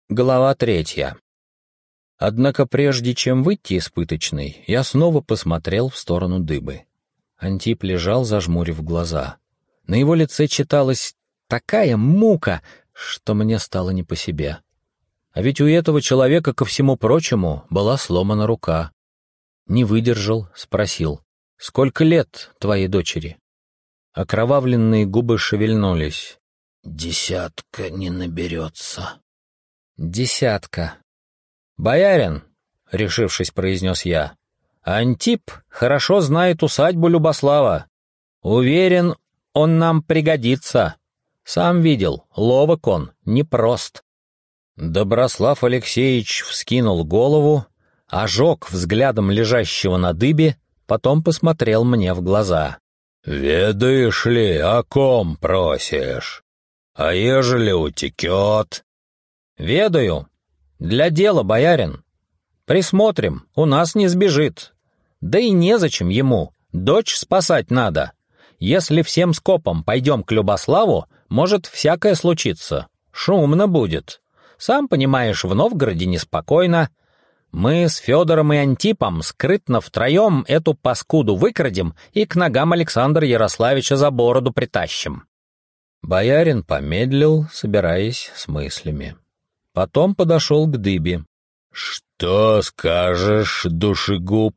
Глава 3. Однако прежде чем выйти из пыточной, я снова посмотрел в сторону Дыбы. Антип лежал, зажмурив глаза. На его лице читалась такая мука, что мне стало не по себе. А ведь у этого человека, ко всему прочему, была сломана рука. Не выдержал, спросил: «Сколько лет твоей дочери?» Окровавленные губы шевельнулись. 10 не наберется. 10. «Боярин», — решившись, произнес я, — «Антип хорошо знает усадьбу Любослава. Уверен, он нам пригодится. Сам видел, ловок он, непрост». Доброслав Алексеевич вскинул голову, ожег взглядом лежащего на дыбе, потом посмотрел мне в глаза. «Ведаешь ли, о ком просишь? А ежели утекет?» «Ведаю. Для дела, боярин. Присмотрим, у нас не сбежит. Да и незачем ему, дочь спасать надо. Если всем скопом пойдем к Любославу, может всякое случиться. Шумно будет. Сам понимаешь, в Новгороде неспокойно. Мы с Федором и Антипом скрытно втроем эту паскуду выкрадем и к ногам Александра Ярославича за бороду притащим». Боярин помедлил, собираясь с мыслями. Потом подошел к Дыбе. «Что скажешь, душегуб?»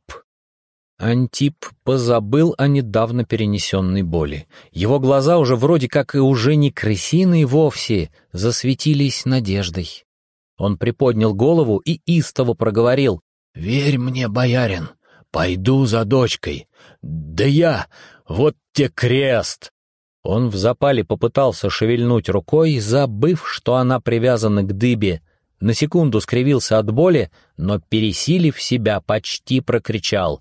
Антип позабыл о недавно перенесенной боли. Его глаза уже вроде как и уже не крысиные вовсе, засветились надеждой. Он приподнял голову и истово проговорил: «Верь мне, боярин, пойду за дочкой. Да я, вот те крест!» Он в запале попытался шевельнуть рукой, забыв, что она привязана к Дыбе. На секунду скривился от боли, но, пересилив себя, почти прокричал: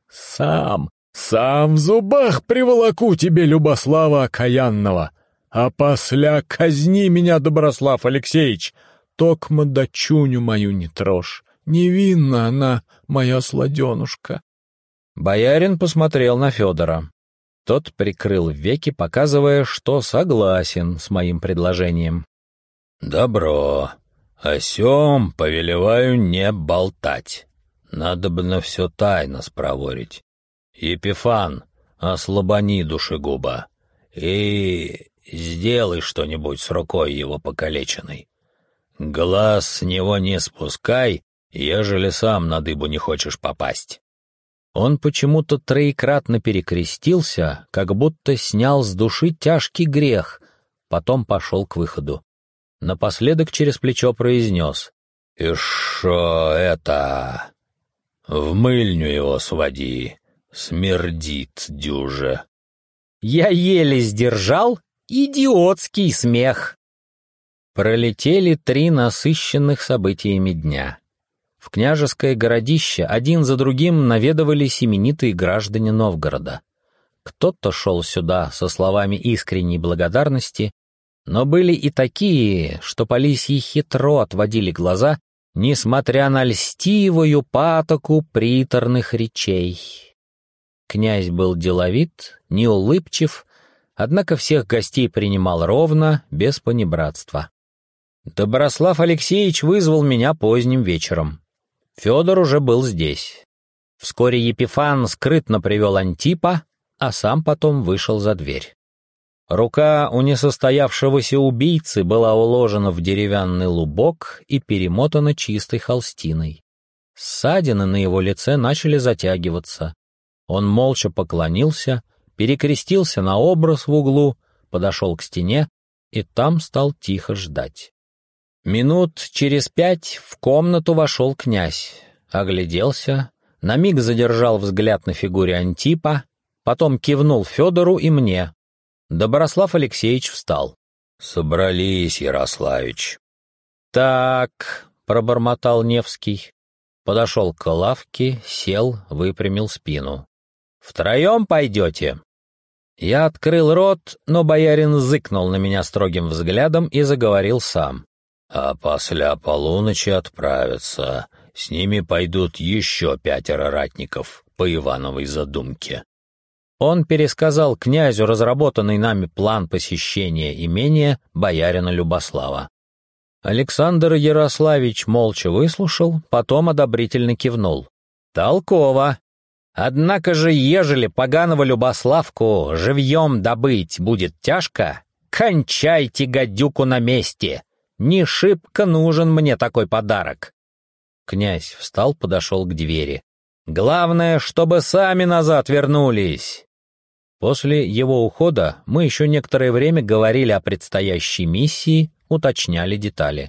Сам в зубах приволоку тебе Любослава окаянного, а после казни меня, Доброслав Алексеевич, токмо дочуню мою не трожь, невинна она, моя сладенушка». Боярин посмотрел на Федора. Тот прикрыл веки, показывая, что согласен с моим предложением. «Добро. О сём повелеваю не болтать. Надобно все тайно спроворить. Епифан, ослабони душегуба и сделай что-нибудь с рукой его покалеченной. Глаз с него не спускай, ежели сам на дыбу не хочешь попасть». Он почему-то троекратно перекрестился, как будто снял с души тяжкий грех, потом пошел к выходу. Напоследок через плечо произнес: «И шо это? В мыльню его своди, смердит дюже». Я еле сдержал идиотский смех. Пролетели 3 насыщенных событиями дня. В княжеское городище один за другим наведывались именитые граждане Новгорода. Кто-то шел сюда со словами искренней благодарности, но были и такие, что по лисьи хитро отводили глаза, несмотря на льстивую патоку приторных речей. Князь был деловит, неулыбчив, однако всех гостей принимал ровно, без понебратства. Доброслав Алексеевич вызвал меня поздним вечером. Федор уже был здесь. Вскоре Епифан скрытно привел Антипа, а сам потом вышел за дверь. Рука у несостоявшегося убийцы была уложена в деревянный лубок и перемотана чистой холстиной. Ссадины на его лице начали затягиваться. Он молча поклонился, перекрестился на образ в углу, подошел к стене и там стал тихо ждать. Минут через 5 в комнату вошел князь, огляделся, на миг задержал взгляд на фигуре Антипа, потом кивнул Федору и мне. Доброслав Алексеевич встал. «Собрались, Ярославич». «Так», — пробормотал Невский, подошел к лавке, сел, выпрямил спину. «Втроем пойдете?» Я открыл рот, но боярин зыкнул на меня строгим взглядом и заговорил сам. «А после полуночи отправятся. С ними пойдут еще 5 ратников по Ивановой задумке». Он пересказал князю разработанный нами план посещения имения боярина Любослава. Александр Ярославич молча выслушал, потом одобрительно кивнул. «Толково. Однако же, ежели поганого Любославку живьем добыть будет тяжко, кончайте гадюку на месте. Не шибко нужен мне такой подарок». Князь встал, подошел к двери. «Главное, чтобы сами назад вернулись». После его ухода мы еще некоторое время говорили о предстоящей миссии, уточняли детали.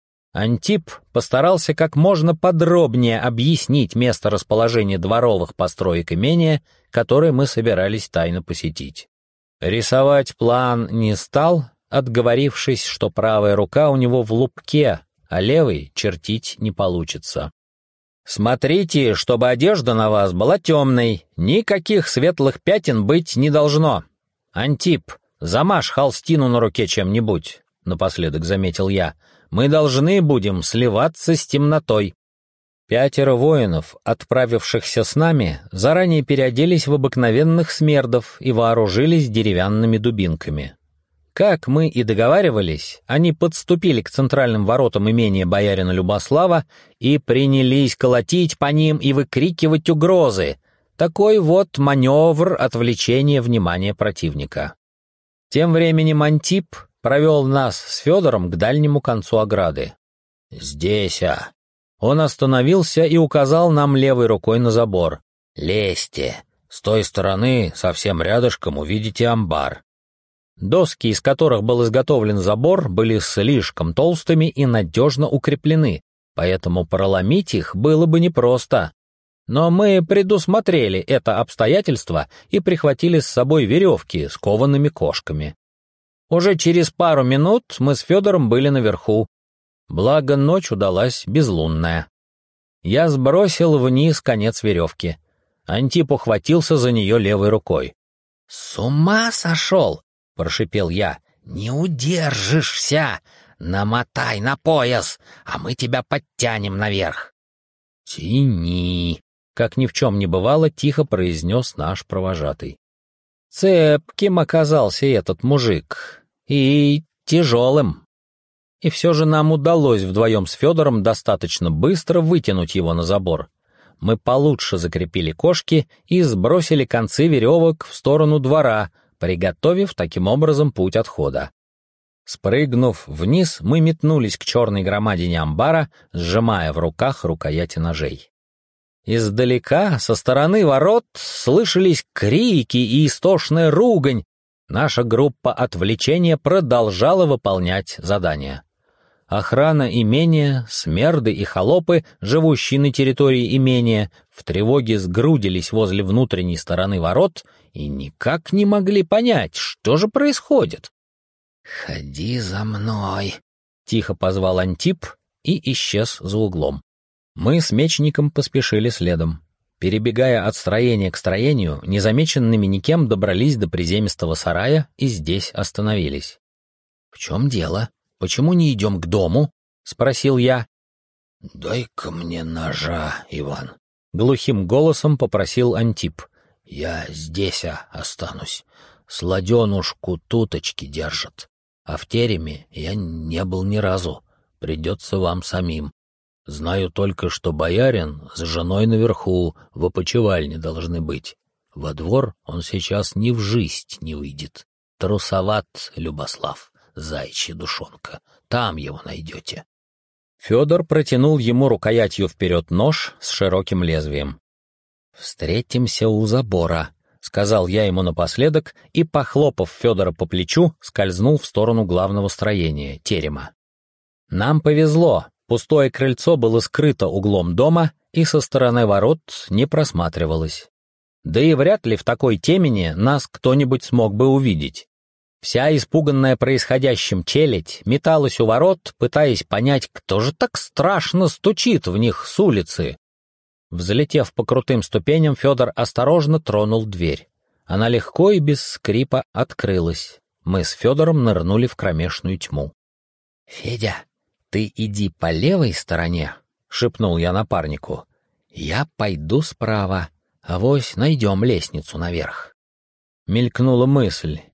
Антип постарался как можно подробнее объяснить место расположения дворовых построек имения, которые мы собирались тайно посетить. Рисовать план не стал, отговорившись, что правая рука у него в лупке, а левой чертить не получится. «Смотрите, чтобы одежда на вас была темной, никаких светлых пятен быть не должно. Антип, замажь холстину на руке чем-нибудь», — напоследок заметил я. «Мы должны будем сливаться с темнотой». 5 воинов, отправившихся с нами, заранее переоделись в обыкновенных смердов и вооружились деревянными дубинками. Как мы и договаривались, они подступили к центральным воротам имения боярина Любослава и принялись колотить по ним и выкрикивать угрозы. Такой вот маневр отвлечения внимания противника. Тем временем Антип провел нас с Федором к дальнему концу ограды. «Здесь, а!» Он остановился и указал нам левой рукой на забор. «Лезьте! С той стороны, совсем рядышком, увидите амбар». Доски, из которых был изготовлен забор, были слишком толстыми и надежно укреплены, поэтому проломить их было бы непросто. Но мы предусмотрели это обстоятельство и прихватили с собой веревки с коваными кошками. Уже через пару минут мы с Федором были наверху. Благо, ночь удалась безлунная. Я сбросил вниз конец веревки. Антип ухватился за нее левой рукой. «С ума сошел!» — прошипел я. «Не удержишься! Намотай на пояс, а мы тебя подтянем наверх!» «Тяни!» — как ни в чем не бывало, тихо произнес наш провожатый. Цепким оказался этот мужик. И тяжелым. И все же нам удалось вдвоем с Федором достаточно быстро вытянуть его на забор. Мы получше закрепили кошки и сбросили концы веревок в сторону двора, приготовив таким образом путь отхода. Спрыгнув вниз, мы метнулись к черной громадине амбара, сжимая в руках рукояти ножей. Издалека, со стороны ворот, слышались крики и истошная ругань. Наша группа отвлечения продолжала выполнять задание. Охрана имения, смерды и холопы, живущие на территории имения, в тревоге сгрудились возле внутренней стороны ворот и никак не могли понять, что же происходит. «Ходи за мной», — тихо позвал Антип и исчез за углом. Мы с мечником поспешили следом. Перебегая от строения к строению, незамеченными никем добрались до приземистого сарая и здесь остановились. «В чем дело? Почему не идем к дому?» — спросил я. «Дай-ка мне ножа, Иван», — глухим голосом попросил Антип. «Я здесь останусь. Сладенушку туточки держат. А в тереме я не был ни разу. Придется вам самим. Знаю только, что боярин с женой наверху в опочивальне должны быть. Во двор он сейчас ни в жизнь не выйдет. Трусоват Любослав, зайчья душонка. Там его найдете». Федор протянул ему рукоятью вперед нож с широким лезвием. «Встретимся у забора», — сказал я ему напоследок и, похлопав Федора по плечу, скользнул в сторону главного строения, терема. Нам повезло, пустое крыльцо было скрыто углом дома и со стороны ворот не просматривалось. Да и вряд ли в такой темени нас кто-нибудь смог бы увидеть. Вся испуганная происходящим челядь металась у ворот, пытаясь понять, кто же так страшно стучит в них с улицы. Взлетев по крутым ступеням, Федор осторожно тронул дверь. Она легко и без скрипа открылась. Мы с Федором нырнули в кромешную тьму. «Федя, ты иди по левой стороне», — шепнул я напарнику. «Я пойду справа, авось найдем лестницу наверх». Мелькнула мысль.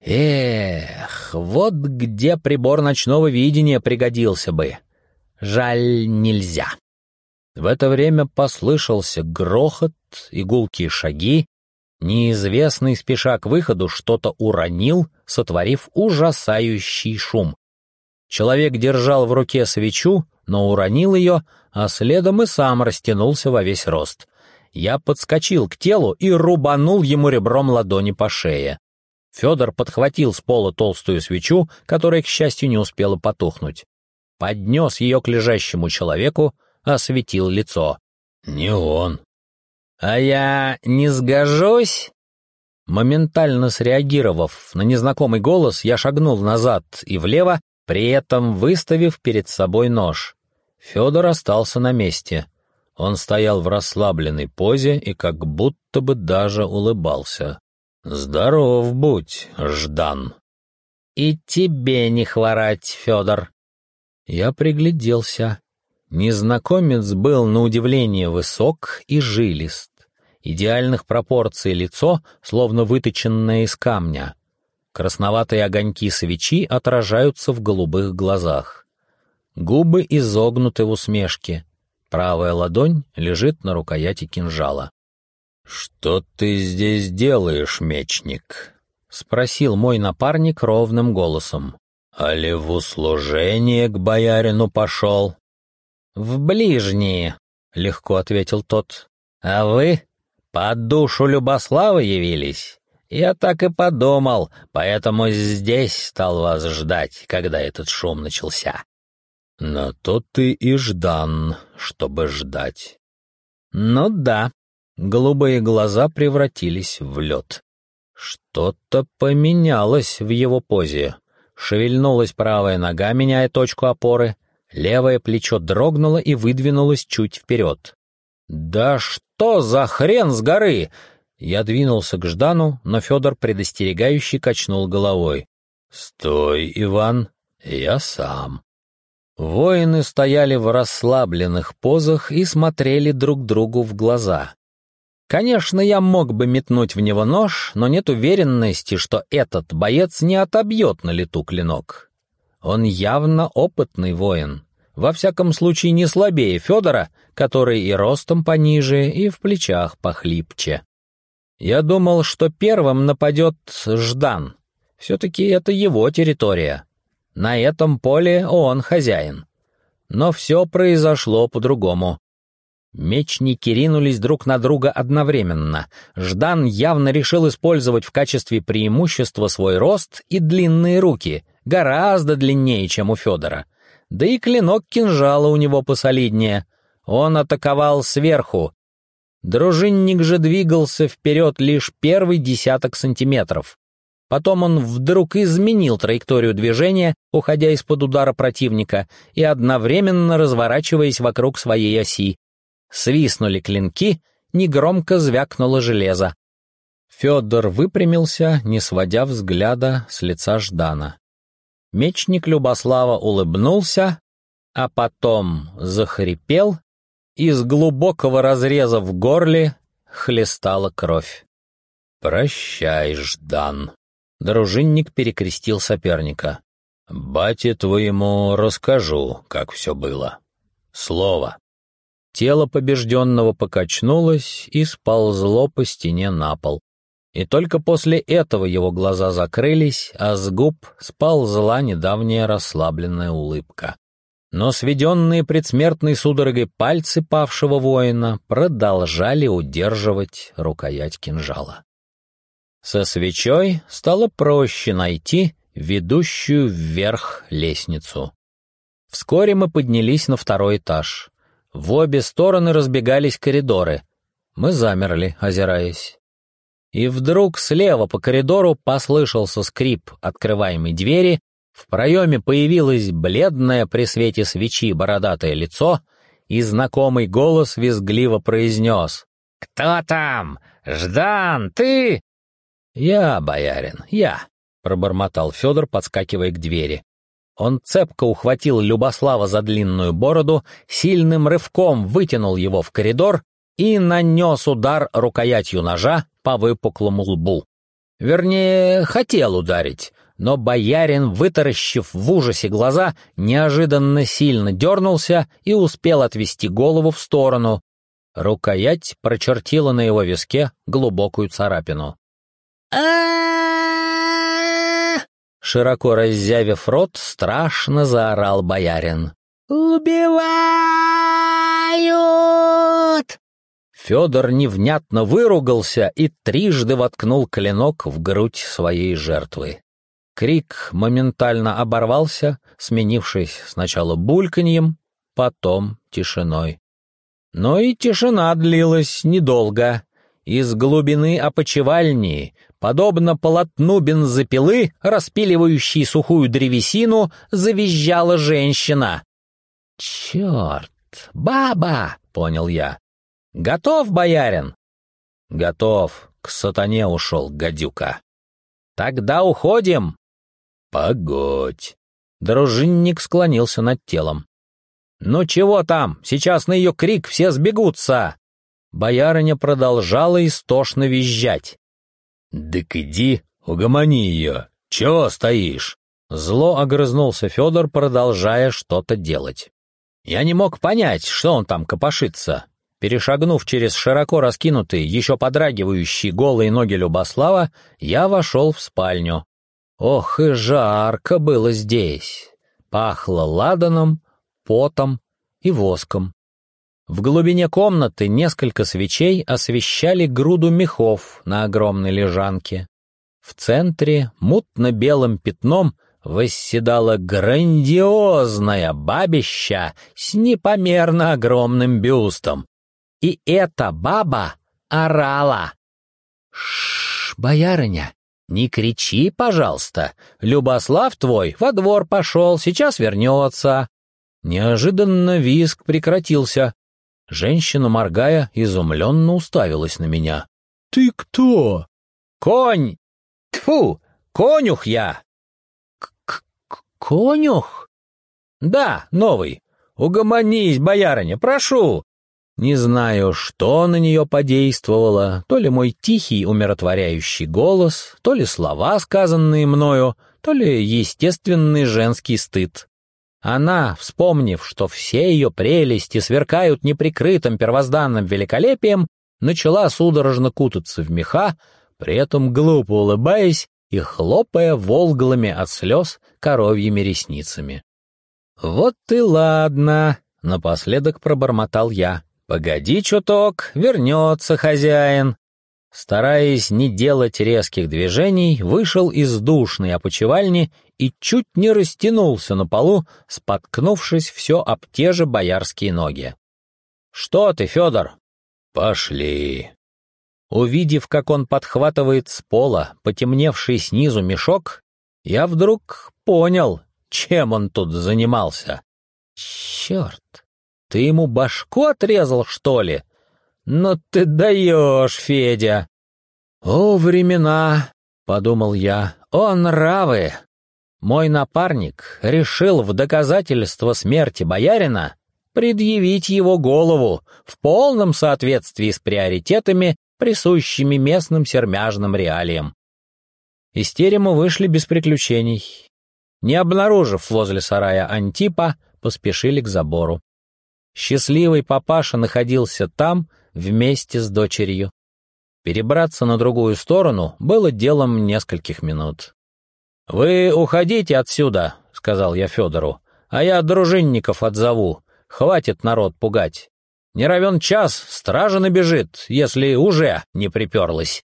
Эх, вот где прибор ночного видения пригодился бы. Жаль, нельзя. В это время послышался грохот и гулкие шаги. Неизвестный, спеша к выходу, что-то уронил, сотворив ужасающий шум. Человек держал в руке свечу, но уронил ее, а следом и сам растянулся во весь рост. Я подскочил к телу и рубанул ему ребром ладони по шее. Федор подхватил с пола толстую свечу, которая, к счастью, не успела потухнуть. Поднес ее к лежащему человеку, осветил лицо. «Не он». «А я не сгожусь?» Моментально среагировав на незнакомый голос, я шагнул назад и влево, при этом выставив перед собой нож. Федор остался на месте. Он стоял в расслабленной позе и как будто бы даже улыбался. «Здоров будь, Ждан!» «И тебе не хворать, Федор!» Я пригляделся. Незнакомец был на удивление высок и жилист. Идеальных пропорций лицо, словно выточенное из камня. Красноватые огоньки свечи отражаются в голубых глазах. Губы изогнуты в усмешке. Правая ладонь лежит на рукояти кинжала. «Что ты здесь делаешь, мечник?» — спросил мой напарник ровным голосом. «Али в услужение к боярину пошел?» «В ближние», — легко ответил тот. «А вы по душу Любослава явились? Я так и подумал, поэтому здесь стал вас ждать, когда этот шум начался». «На то ты и Ждан, чтобы ждать». «Ну да». Голубые глаза превратились в лед. Что-то поменялось в его позе. Шевельнулась правая нога, меняя точку опоры. Левое плечо дрогнуло и выдвинулось чуть вперед. «Да что за хрен с горы!» Я двинулся к Ждану, но Федор предостерегающе качнул головой. «Стой, Иван, я сам». Воины стояли в расслабленных позах и смотрели друг другу в глаза. Конечно, я мог бы метнуть в него нож, но нет уверенности, что этот боец не отобьет на лету клинок. Он явно опытный воин, во всяком случае не слабее Федора, который и ростом пониже, и в плечах похлипче. Я думал, что первым нападет Ждан. Все-таки это его территория. На этом поле он хозяин. Но все произошло по-другому. Мечники ринулись друг на друга одновременно. Ждан явно решил использовать в качестве преимущества свой рост и длинные руки, гораздо длиннее, чем у Федора. Да и клинок кинжала у него посолиднее. Он атаковал сверху. Дружинник же двигался вперед лишь первый десяток сантиметров. Потом он вдруг изменил траекторию движения, уходя из-под удара противника и одновременно разворачиваясь вокруг своей оси. Свистнули клинки, негромко звякнуло железо. Федор выпрямился, не сводя взгляда с лица Ждана. Мечник Любослава улыбнулся, а потом захрипел, и из глубокого разреза в горле хлестала кровь. «Прощай, Ждан». Дружинник перекрестил соперника. «Бате твоему расскажу, как все было. Слово». Тело побежденного покачнулось и сползло по стене на пол. И только после этого его глаза закрылись, а с губ сползла недавняя расслабленная улыбка. Но сведенные предсмертной судорогой пальцы павшего воина продолжали удерживать рукоять кинжала. Со свечой стало проще найти ведущую вверх лестницу. Вскоре мы поднялись на второй этаж. В обе стороны разбегались коридоры. Мы замерли, озираясь. И вдруг слева по коридору послышался скрип открываемой двери, в проеме появилось бледное при свете свечи бородатое лицо, и знакомый голос визгливо произнес: «Кто там? Ждан, ты?» «Я, боярин, я», — пробормотал Федор, подскакивая к двери. Он цепко ухватил Любослава за длинную бороду, сильным рывком вытянул его в коридор и нанес удар рукоятью ножа по выпуклому лбу. Вернее, хотел ударить, но боярин, вытаращив в ужасе глаза, неожиданно сильно дернулся и успел отвести голову в сторону. Рукоять прочертила на его виске глубокую царапину. Широко раззявив рот, страшно заорал боярин. «Убивают!» Федор невнятно выругался и трижды воткнул клинок в грудь своей жертвы. Крик моментально оборвался, сменившись сначала бульканьем, потом тишиной. Но и тишина длилась недолго. Из глубины опочивальни, подобно полотну бензопилы, распиливающей сухую древесину, завизжала женщина. «Черт! Баба!» — понял я. «Готов, боярин?» «Готов. К сатане ушел, гадюка». «Тогда уходим». «Погодь». Дружинник склонился над телом. «Ну чего там? Сейчас на ее крик все сбегутся!» Боярыня продолжала истошно визжать. «Дык иди, угомони ее! Чего стоишь?» Зло огрызнулся Федор, продолжая что-то делать. Я не мог понять, что он там копошится. Перешагнув через широко раскинутые, еще подрагивающие голые ноги Любослава, я вошел в спальню. Ох, и жарко было здесь. Пахло ладаном, потом и воском. В глубине комнаты несколько свечей освещали груду мехов на огромной лежанке. В центре мутно-белым пятном восседала грандиозная бабища с непомерно огромным бюстом. И эта баба орала. «Шш, боярыня, не кричи, пожалуйста. Любослав твой во двор пошел, сейчас вернется». Неожиданно визг прекратился. Женщина, моргая, изумленно уставилась на меня. «Ты кто?» «Конь! Тьфу! Конюх я!» «Конюх?» «Да, новый. Угомонись, боярыня, прошу!» Не знаю, что на нее подействовало, то ли мой тихий умиротворяющий голос, то ли слова, сказанные мною, то ли естественный женский стыд. Она, вспомнив, что все ее прелести сверкают неприкрытым первозданным великолепием, начала судорожно кутаться в меха, при этом глупо улыбаясь и хлопая волглыми от слез коровьими ресницами. «Вот и ладно», — напоследок пробормотал я. «Погоди чуток, вернется хозяин». Стараясь не делать резких движений, вышел из душной опочивальни и чуть не растянулся на полу, споткнувшись все об те же боярские ноги. «Что ты, Федор?» «Пошли». Увидев, как он подхватывает с пола потемневший снизу мешок, я вдруг понял, чем он тут занимался. «Черт! Ты ему башку отрезал, что ли? Ну ты даешь, Федя!» «О, времена!» — подумал я. «О, нравы!» Мой напарник решил в доказательство смерти боярина предъявить его голову в полном соответствии с приоритетами, присущими местным сермяжным реалиям. Из терема вышли без приключений. Не обнаружив возле сарая Антипа, поспешили к забору. Счастливый папаша находился там вместе с дочерью. Перебраться на другую сторону было делом нескольких минут. «Вы уходите отсюда», — сказал я Федору, — «а я дружинников отзову. Хватит народ пугать. Не равен час, стража набежит, если уже не приперлась».